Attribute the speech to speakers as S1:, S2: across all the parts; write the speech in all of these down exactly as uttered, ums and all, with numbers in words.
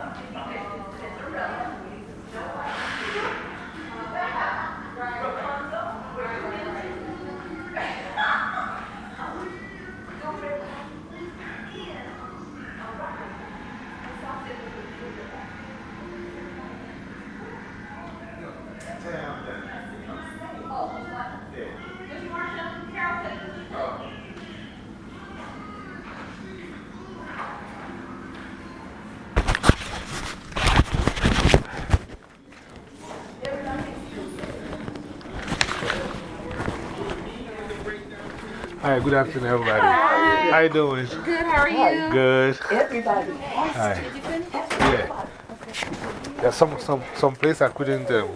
S1: Hi, good afternoon, everybody.
S2: Hi.
S1: How you doing?
S2: Good, how are you?
S1: Good.
S3: Everybody.
S1: Hi.
S2: Did you finish?
S1: Yeah. There's some, some, some place I couldn't um,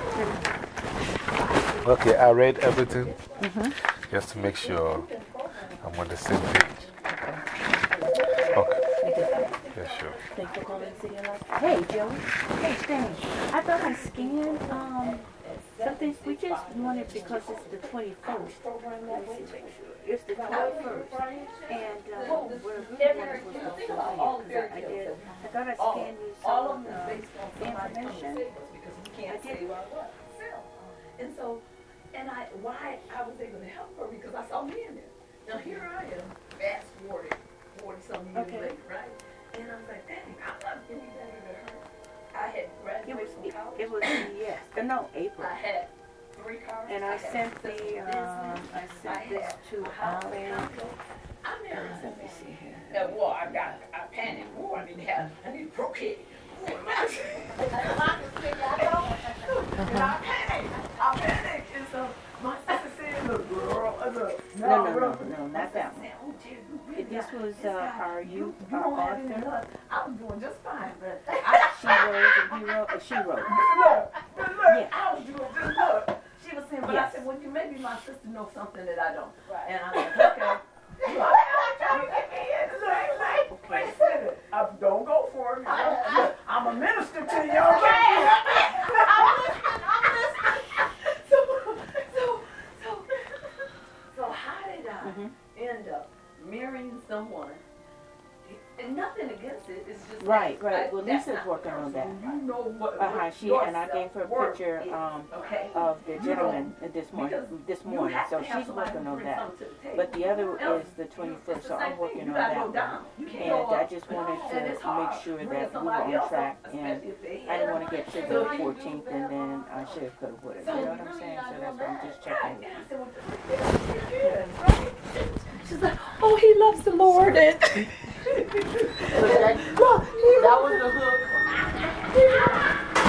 S1: Okay, I read everything
S2: -hmm.
S1: just to make sure I'm on the same page. Okay. Yeah, sure.
S3: Thanks for calling City of Life. Hey, Joey. Hey, Stan. I thought I scanned um, something. We just wanted because it's the twenty-first. It's the twenty-first. And uh, what I really wanted was the flyer. I, I, did, I thought I scanned you some of the information. I did.
S4: And so, and I, why I was able to help her because I saw me in it. Now here I am, fast forward, forty some years
S3: Okay.
S4: later, right? And I was like, dang, I'm not any better than her. I had
S3: It
S4: graduated
S3: was,
S4: from
S3: it,
S4: college.
S3: it was, yes, uh, no, April.
S4: I had three cars.
S3: And I
S4: had
S3: sent the,
S4: successful
S3: um,
S4: business.
S3: I sent
S4: I
S3: this
S4: had
S3: to
S4: a house,
S3: Ali.
S4: condo. I married
S3: Let me see here.
S4: that war, I got, I panicked. War, I need to have, I need procreate. And I panicked. I panicked. And so my sister said, look, girl, look.
S3: No, no, no, no, not that one.
S4: Oh, dear, you really
S3: It- This
S4: got-
S3: was
S4: this
S3: uh,
S4: guy,
S3: our
S4: you,
S3: youth
S4: you
S3: uh,
S4: don't have any
S3: author.
S4: luck. I was doing just fine, but
S3: I, she wrote and he wrote, uh, she wrote.
S4: look, look,
S3: Yes.
S4: I was doing just look. She was saying, but I
S3: Yes.
S4: said, well, you maybe my sister knows something that I don't. And I was like, okay. Look, wait a minute. I don't go for it. Look, I'm a minister to you, okay? I'm listening, I'm listening. So, so, so, so how did I
S3: Mhm.
S4: end up marrying someone? And nothing against it, it's just
S3: Right,
S4: that
S3: right.
S4: I-
S3: Well,
S4: that's
S3: Lisa's
S4: not
S3: working on that.
S4: personal. You know what,
S3: Uh-huh,
S4: what
S3: she,
S4: your
S3: and I gave her a
S4: self-worth
S3: picture
S4: is,
S3: um,
S4: okay?
S3: of the
S4: You
S3: gentleman
S4: know,
S3: uh, this morning,
S4: because
S3: this
S4: you
S3: morning.
S4: have
S3: So
S4: to have
S3: she's
S4: somebody
S3: working
S4: to
S3: on
S4: bring
S3: that.
S4: something to the table.
S3: But the other
S4: Else,
S3: is the twenty-first,
S4: it's
S3: so
S4: the
S3: I'm
S4: same
S3: working
S4: thing.
S3: on
S4: You gotta
S3: that
S4: go
S3: one.
S4: down. You can't
S3: And
S4: go
S3: I
S4: up.
S3: just wanted
S4: And
S3: to
S4: it's
S3: make
S4: hard.
S3: sure
S4: Bring
S3: that we were
S4: somebody
S3: on
S4: else
S3: track,
S4: up,
S3: and
S4: especially if they
S3: I didn't
S4: have-
S3: want to get to
S4: So
S3: the
S4: you-
S3: fourteenth, and then I should have, could have, would have. You know what I'm saying? So that's why I'm just checking.
S4: Right. And I said, well, this is good, right? She's like, oh, he loves the Lord. And
S3: So that, that was the hook.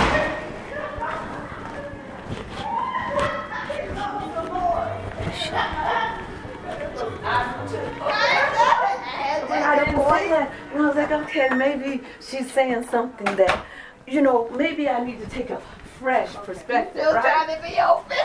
S4: When I didn't say that, and I was like, okay, maybe she's saying something that, you know, maybe I need to take a fresh perspective. Still trying to be open.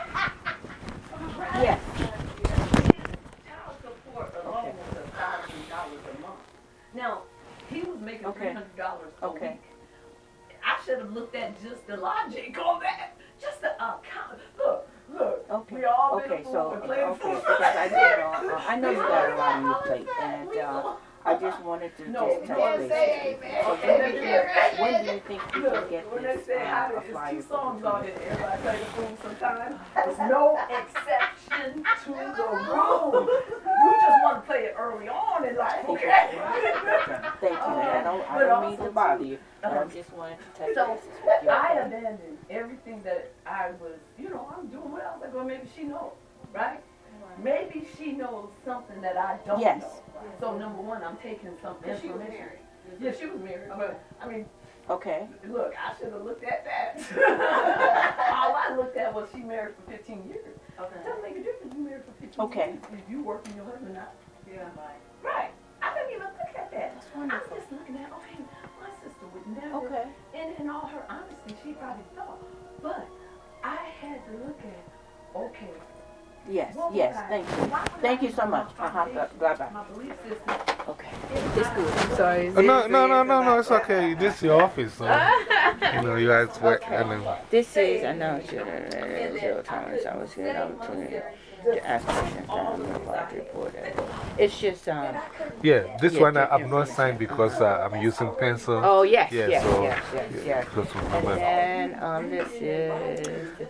S3: Yes.
S4: Child support alone was a thousand dollars a month. Now, he was making
S3: Okay.
S4: three hundred dollars a
S3: Okay.
S4: week. I should have looked at just the logic on that. Just the account. Look, look.
S3: Okay.
S4: We all been
S3: Okay,
S4: a fool
S3: so,
S4: for
S3: okay,
S4: playing
S3: because
S4: fool.
S3: I do know, uh, I know you got a lot on your plate, and uh, I just wanted to
S4: No,
S3: just
S4: no,
S3: touch
S4: say
S3: base.
S4: amen.
S3: So
S4: Okay,
S3: when do you,
S4: amen.
S3: when do you think we can
S4: Look,
S3: get
S4: when
S3: this
S4: they say how
S3: uh,
S4: to,
S3: a
S4: it's
S3: flyer
S4: two
S3: for
S4: songs
S3: the
S4: on it, everybody play the fool sometimes. There's no exception to the rule. You just want to play it early on in life, okay?
S3: Thank you, man. I don't, I
S4: But
S3: don't mean
S4: also
S3: to bother you. I
S4: uh,
S3: just wanted to touch
S4: So,
S3: base with you.
S4: I
S3: okay?
S4: abandoned everything that I was, you know, I'm doing what else. I go, maybe she knows, right? Maybe she knows something that I don't
S3: Yes.
S4: know. So, number one, I'm taking some information. Yeah, she was married. But, I mean,
S3: Okay.
S4: look, I should have looked at that. All I looked at was she married for fifteen years. Okay. Doesn't make a difference. You married for fifteen
S3: Okay.
S4: years. If you work and your husband not.
S2: Yeah.
S4: Right. I didn't even look at that.
S3: That's
S4: I'm
S3: wonderful.
S4: just looking at, okay, my sister would never.
S3: Okay.
S4: And in all her honesty, she probably thought. But I had to look at, okay.
S3: Yes,
S4: what
S3: yes,
S4: would I-
S3: thank you.
S4: why would
S3: Thank
S4: I
S3: you so
S4: use my
S3: much. Uh-huh,
S4: foundation,
S3: bye bye.
S4: My belief system.
S3: Okay.
S4: It's good.
S2: I'm sorry.
S1: Oh, no, no, no, no, no, it's okay. This is your office, so you know, you guys work. And then,
S3: This is, I know, zero, zero tolerance. I was here, opportunity. the aspiration time large report. It's just, um,
S1: Yeah, this
S3: Yeah,
S1: one
S3: the
S1: I, I'm not signed because uh, I'm using pencil.
S3: oh, yes,
S1: Yeah,
S3: yes,
S1: so-
S3: yes, yes, yes.
S1: Just
S3: And
S1: remember.
S3: then, um, this is,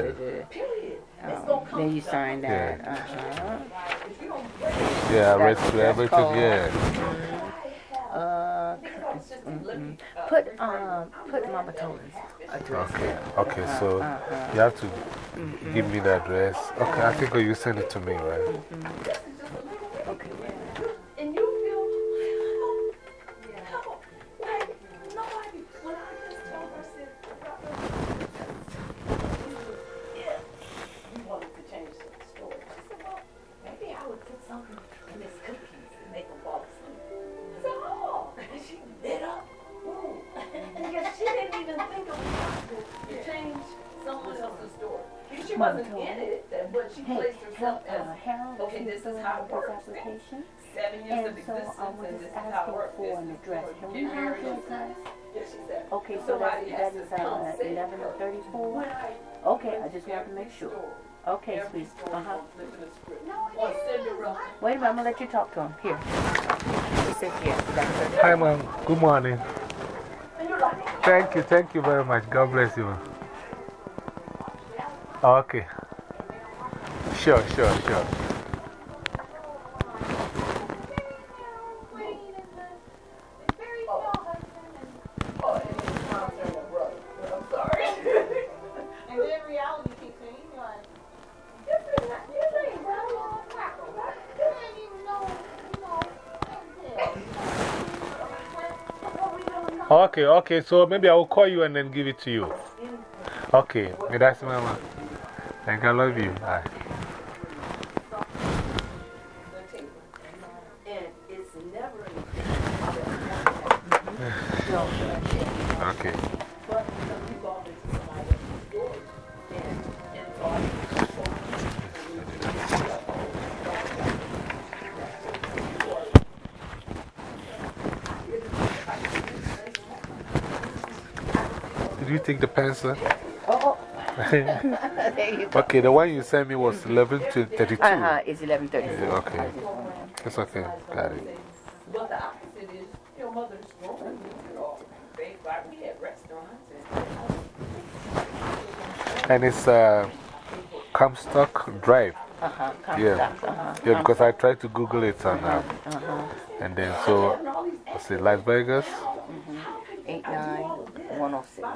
S3: um, then you sign that, uh huh.
S1: Yeah, I read
S3: That's-
S1: through
S3: that's
S1: everything.
S3: called-
S1: Yeah.
S3: Uh, mm, mm. put, um, put Mama Tony's address.
S1: Okay,
S3: there.
S1: okay,
S3: Uh-huh,
S1: so
S3: uh-huh.
S1: you have to give me the address. Okay, I think you send it to me, right?
S3: Okay.
S4: And you feel, how, like, nobody, when I just told her, I said, yeah, you wanted to change the story. She said, well, maybe I would put something in this cookies and make them fall asleep. I said, oh, and she lit up. Ooh. Because she didn't even think it was possible to change someone else's story. She wasn't in it, but she
S3: Hey,
S4: placed herself
S3: uh,
S4: as,
S3: Harold,
S4: okay, this is how it
S3: this
S4: works.
S3: application.
S4: Seven years of
S3: And so
S4: existence,
S3: I was
S4: and
S3: just
S4: this is how it
S3: asking
S4: works.
S3: for an address. Can we
S4: Get
S3: have
S4: married
S3: the
S4: and
S3: address?
S4: Yes, she said.
S3: Okay, so that's,
S4: Somebody
S3: that
S4: has
S3: is
S4: to come
S3: uh,
S4: say
S3: eleven
S4: it.
S3: thirty-four?
S4: When I
S3: Okay, I just want to make sure. Okay,
S4: every
S3: sweet.
S4: story
S3: Uh-huh.
S4: on flipping the script. On Cinderella.
S3: Wait a minute, I'm going to let you talk to him. Here. He said yes. That's it.
S1: Hi, Mom. Good morning. Thank you, thank you very much. God bless you. Okay. Sure, sure, sure.
S4: Oh, and his mom's and her brother. I'm sorry.
S2: And then reality kicks in. You're like,
S4: This is not, this ain't right.
S2: you didn't even know, you know,
S4: What we doing now?
S1: Okay, okay. So maybe I will call you and then give it to you. Okay. That's Mama. Thank you. I love you. Bye.
S4: And it's never
S1: Okay.
S4: but some people always somebody else's story. And, and so I
S1: Did you take the pencil?
S3: Oh, there you go.
S1: Okay, the one you sent me was eleven to thirty-two.
S3: Uh huh, it's eleven thirty-four.
S1: Yeah, okay. It's okay. Got it.
S4: But the opposite is your mother's growing you know, they like we had restaurants and
S1: And it's uh, Comstock Drive.
S3: Uh huh.
S1: Yeah.
S3: Uh huh.
S1: Yeah, because I tried to Google it and, uh,
S3: Uh huh.
S1: and then so, let's see, Las Vegas.
S3: eight nine one oh six.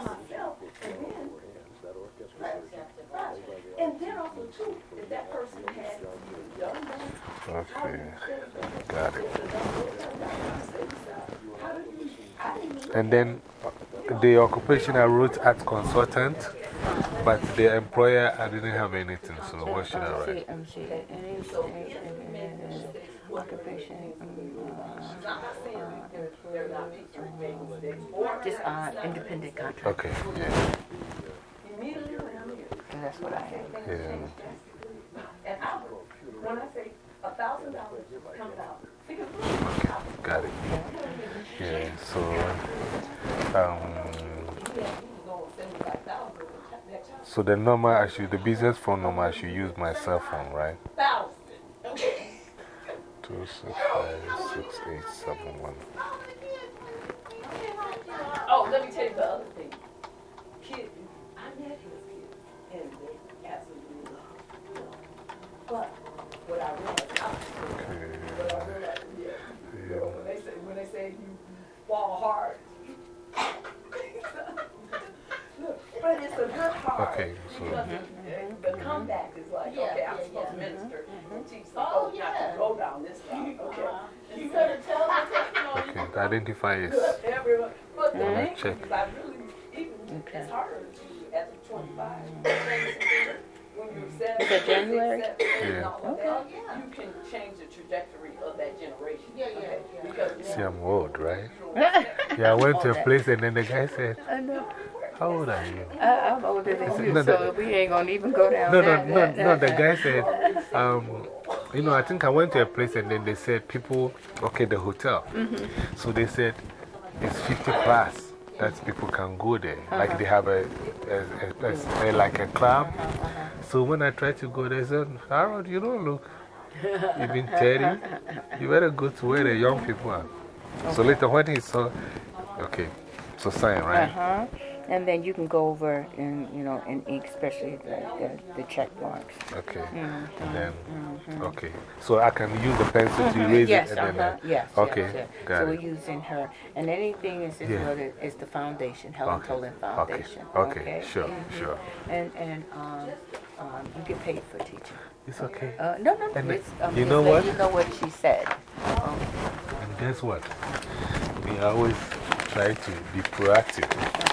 S4: and then also too, if that person had young
S1: Okay, got it. And then the occupation I wrote art consultant, but the employer I didn't have anything, so what should I write?
S3: Let me see. Any state, uh, occupation, um, just uh, independent contractor.
S1: Okay, yeah.
S4: immediately when I'm here.
S3: That's what I have.
S1: Yeah.
S4: And I, when I say a thousand dollars comes out, because
S1: Got it. Yeah, so, um, so the number I should, the business phone number, I should use my cell phone, right?
S4: thousand.
S1: two six five six eight seven one.
S4: Oh, let me tell you the other thing. Kid, I met his kids, and they absolutely love him. But what I realized, I
S1: Okay.
S4: what I realized, yeah,
S1: Yeah.
S4: when they say when they say you fall hard. Look, but it's a good heart.
S1: Okay, so-
S4: Because the, the comeback is like,
S2: Yeah,
S4: okay, I'm
S2: yeah,
S4: supposed to
S2: yeah.
S4: minister and teach the
S2: Oh,
S4: folks not
S2: yeah.
S4: to go down this route. Okay.
S2: you better tell them testimony.
S1: Okay, the identify is.
S4: Everyone. But the
S1: Let me
S4: main
S1: check.
S4: thing is I really, even,
S3: Okay.
S4: it's harder to, at the twenty-five. When you're seven,
S3: Is that January?
S4: six, seven, eight, and
S1: Yeah.
S4: all of that, you can change the trajectory of that generation.
S2: Yeah, yeah,
S4: okay?
S2: yeah.
S4: Because
S1: See, I'm old, right?
S3: I,
S1: Yeah, I went to a place and then the guy said,
S3: know.
S1: how old are you?
S3: I'm older than you,
S1: No, the-
S3: so we ain't gonna even go down
S1: No, no,
S3: that.
S1: no,
S3: that-
S1: no, the
S3: that-
S1: guy said, um, you know, I think I went to a place and then they said, people, okay, the hotel.
S3: Mm-hmm.
S1: So they said, it's fifty plus that people can go there. Like they have a, a, a, a, a like a club. So when I tried to go, they said, Harold, you don't look even thirty. You better go to where the young people are. So later when he saw, okay, so sign, right?
S3: Uh-huh. And then you can go over and, you know, and ink, especially the, the, the check marks.
S1: Okay.
S3: Mm-hmm.
S1: And then,
S3: Mm-hmm.
S1: okay. So I can use the pencil to erase
S3: Yes,
S1: it and then.
S3: uh-huh. Yes,
S1: Okay.
S3: yes, yes.
S1: Got
S3: So
S1: it.
S3: we're using her. And anything is, is,
S1: Yeah.
S3: what it, is the foundation, Helen
S1: Okay.
S3: Toland Foundation.
S1: Okay. Okay. Sure,
S3: Mhm.
S1: sure.
S3: And, and um, um, you get paid for teaching.
S1: It's okay.
S3: Uh, no, no,
S1: And
S3: it's, um,
S1: you
S3: just
S1: know
S3: let
S1: what?
S3: You know what she said. Um,
S1: And guess what? We always try to be proactive.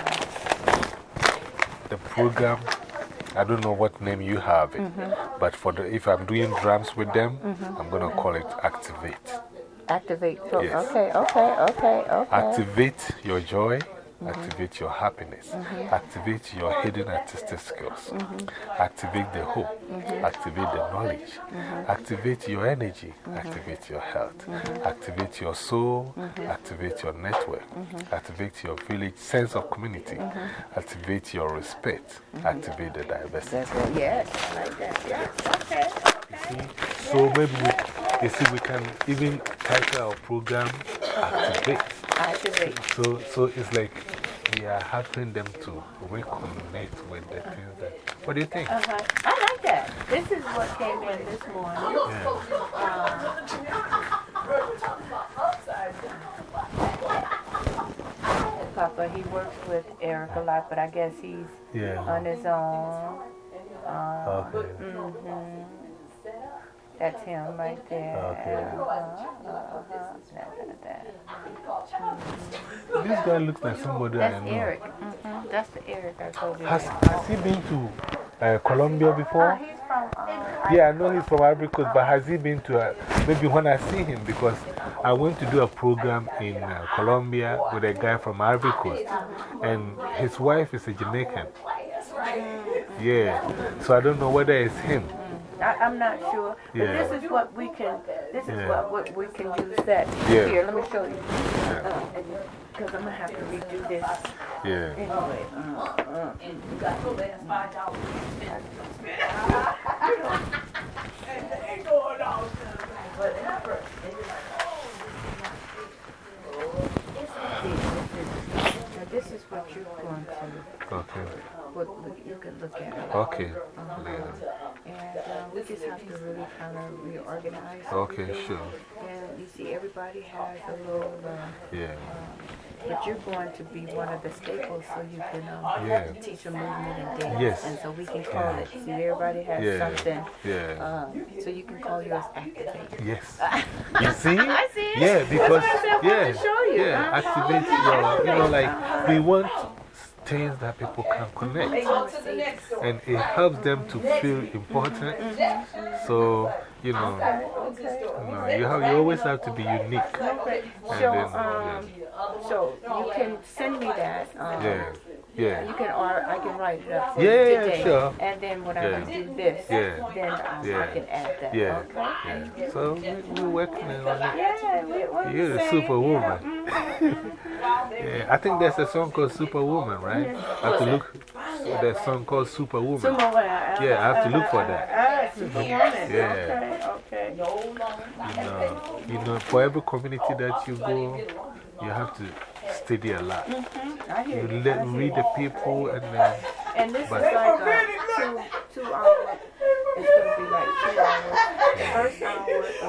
S1: The program, I don't know what name you have it, but for the, if I'm doing drums with them, I'm going to call it Activate.
S3: activate. So,
S1: Yes.
S3: Okay, okay, okay, okay.
S1: Activate your joy, activate your happiness, activate your hidden artistic skills, activate the hope, activate the knowledge, activate your energy, activate your health, activate your soul, activate your network, activate your village sense of community, activate your respect, activate the diversity.
S3: That's it. Yes, I like that. Yes, okay.
S1: You see? So maybe we, you see, we can even title our program Activate.
S3: Activate.
S1: So, so it's like we are helping them to reconnect with the things that. What do you think?
S3: Uh-huh. I like that. This is what came in this morning.
S1: Yeah.
S3: Papa, he works with Eric a lot, but I guess he's
S1: Yeah.
S3: on his own. Um,
S1: Okay.
S3: mhm. That's him right there.
S1: Okay.
S3: Uh-huh, uh-huh. Da, da, da.
S1: This guy looks like somebody I
S3: That's
S1: know.
S3: Eric. Mhm. That's the Eric I told you.
S1: Has,
S3: about.
S1: has he been to uh, Colombia
S3: Oh,
S1: before?
S3: he's from. Um,
S1: Yeah, I know he's from Ivory Coast, but has he been to, uh, maybe when I see him, because I went to do a program in uh, Colombia with a guy from Ivory Coast, and his wife is a Jamaican. Yeah, so I don't know whether it's him.
S3: I, I'm not sure. But
S1: Yeah.
S3: this is what we can, this is
S1: Yeah.
S3: what, what we can use that.
S1: Yeah.
S3: Here, let me show you.
S1: Yeah.
S3: Because I'm going to have to redo this
S1: Yeah.
S3: anyway. Uh, uh. Now, this is what you're going to,
S1: Okay.
S3: what, look, you can look at it.
S1: Okay.
S3: Uh-huh.
S1: Yeah.
S3: And uh, we just have to really kind of reorganize.
S1: Okay,
S3: everything.
S1: sure.
S3: And you see, everybody has a little, uh,
S1: Yeah.
S3: but you're going to be one of the staples so you can um,
S1: Yeah.
S3: teach a movement and dance.
S1: Yes.
S3: And so we can call
S1: Yeah.
S3: it. See, everybody has
S1: Yeah.
S3: something.
S1: Yeah.
S3: Um, so you can call yours Activate.
S1: Yes. You see?
S3: I see it.
S1: Yeah, because,
S3: That's why I said I
S1: yeah,
S3: wanted to show you.
S1: yeah,
S3: Uh-huh.
S1: activate your, you know, like, we want things that people can connect. And it helps them to feel important. So, you know, you, know, you, have, you always have to be unique.
S3: Okay.
S1: And
S3: So,
S1: then,
S3: um, so you can send me that. Um,
S1: yeah, yeah.
S3: You can, or I can write it up for
S1: Yeah,
S3: you
S1: yeah,
S3: today.
S1: sure.
S3: And then when
S1: Yeah.
S3: I do this,
S1: Yeah.
S3: then um,
S1: Yeah.
S3: I can add that.
S1: Yeah,
S3: Okay?
S1: yeah. So we, we're working on it.
S3: Yeah, we, what
S1: You're
S3: you
S1: a
S3: say?
S1: superwoman.
S3: Yeah.
S1: Yeah, I think there's a song called Superwoman, right? I have to look. There's a song called Superwoman.
S3: Superwoman.
S1: Yeah, I have to look for that.
S3: Ah, Superwoman.
S1: Yeah.
S3: Okay, okay.
S1: You know, you know, for every community that you go, you have to study a lot.
S3: I hear
S1: You
S3: you.
S1: let, read the people and then.
S3: And this
S1: But-
S3: is like a two, two hours. It's going to be like two hours. The first hour is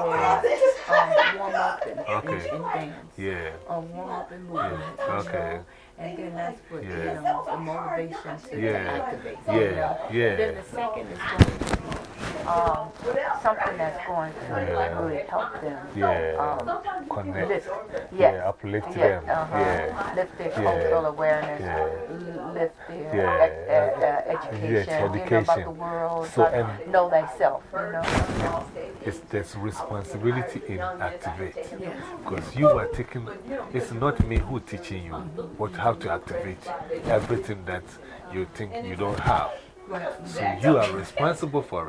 S3: um, warm up and,
S1: Okay.
S3: and, and dance.
S1: Yeah.
S3: Um, warm up and movement.
S1: Yeah,
S3: you
S1: okay.
S3: know? And then that's what,
S1: Yeah.
S3: you know, the motivation to, to
S1: Yeah.
S3: activate.
S1: Yeah.
S3: You know?
S1: Yeah.
S3: And then the second is going to be um, something that's going to
S1: Yeah.
S3: really help them.
S1: Yeah.
S3: Um,
S1: Connect.
S3: lift,
S1: Yeah,
S3: yes.
S1: uplift
S3: Yes,
S1: them.
S3: uh-huh.
S1: Yeah.
S3: Lift their
S1: Yeah.
S3: cultural awareness,
S1: Yeah.
S3: l- lift their
S1: Yeah.
S3: ed- ed- uh, education,
S1: Yes,
S3: you know, about
S1: education.
S3: the world,
S1: So,
S3: about
S1: and-
S3: know thyself, you know.
S1: It's, there's responsibility in Activate. Because you are taking, it's not me who teaching you what, how to activate everything that you think you don't have. So you are responsible for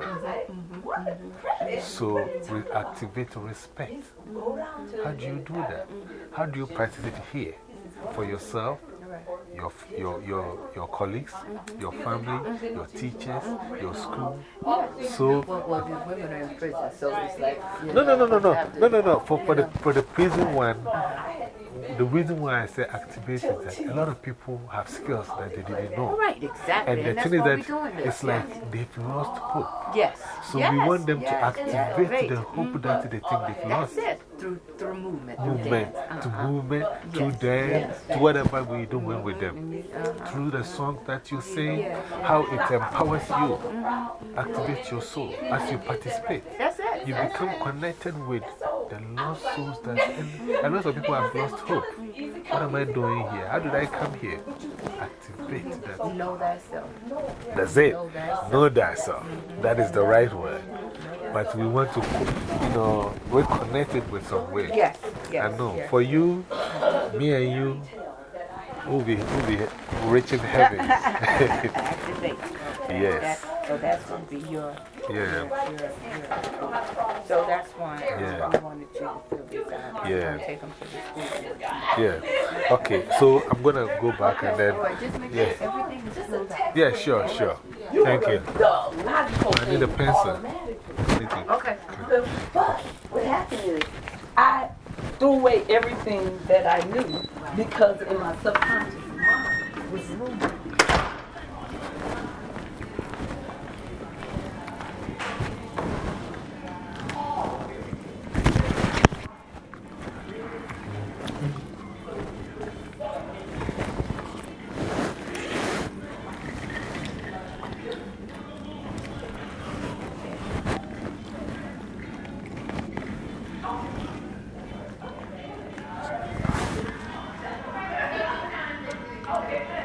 S1: it. So re activate respect. How do you do that? How do you practice it here? For yourself your, your, your, your colleagues, your family, your teachers, your school. So,
S3: Well, well, these women are in prison, so it's like. You
S1: no, no,
S3: know,
S1: no, no, no,
S3: have to-
S1: no, no, no. For, for, the, for the prison one, the reason why I say activate is that a lot of people have skills that they didn't know.
S3: Right, exactly.
S1: And the
S3: that's
S1: thing is
S3: why
S1: that
S3: we're doing this.
S1: it's like they've lost hope.
S3: Yes.
S1: So
S3: yes.
S1: we want them
S3: yes.
S1: to activate
S3: Great.
S1: the hope that they think they've lost.
S3: That's it. Through, through movement. Through
S1: Movement,
S3: dance.
S1: to
S3: Uh-huh.
S1: movement, through
S3: Yes,
S1: dance,
S3: yes.
S1: to whatever we're doing with them.
S3: Uh-huh.
S1: Through the song that you sing, how it empowers you, activates your soul as you participate.
S3: That's it.
S1: You become connected with the lost souls that, and a lot of people have lost hope. What am I doing here? How did I come here? Activate that.
S3: Know thyself.
S1: That's it.
S3: Know thyself.
S1: Know thyself. That is the right word. But we want to, you know, we're connected with some way.
S3: Yes. Yes.
S1: I know.
S3: yes.
S1: For you, me and you, we'll be, we'll be rich in heaven.
S3: Activate.
S1: Yes.
S3: That, so that's going to be your.
S1: Yeah.
S3: Your, your, your, so that's why
S1: Yeah.
S3: I wanted you to fill this out.
S1: Yeah.
S3: I'm take them to the school.
S1: Yeah. Okay, so I'm going to go back and then.
S3: But just make
S1: Yeah.
S3: sure everything is filled out.
S1: Yeah, sure, sure. Thank you.
S2: The logical
S1: I need a
S2: thing
S1: pencil.
S2: automatically.
S1: Anything.
S3: Okay.
S2: But what happened is, I threw away everything that I knew because in my subconscious mind was room.
S4: Okay.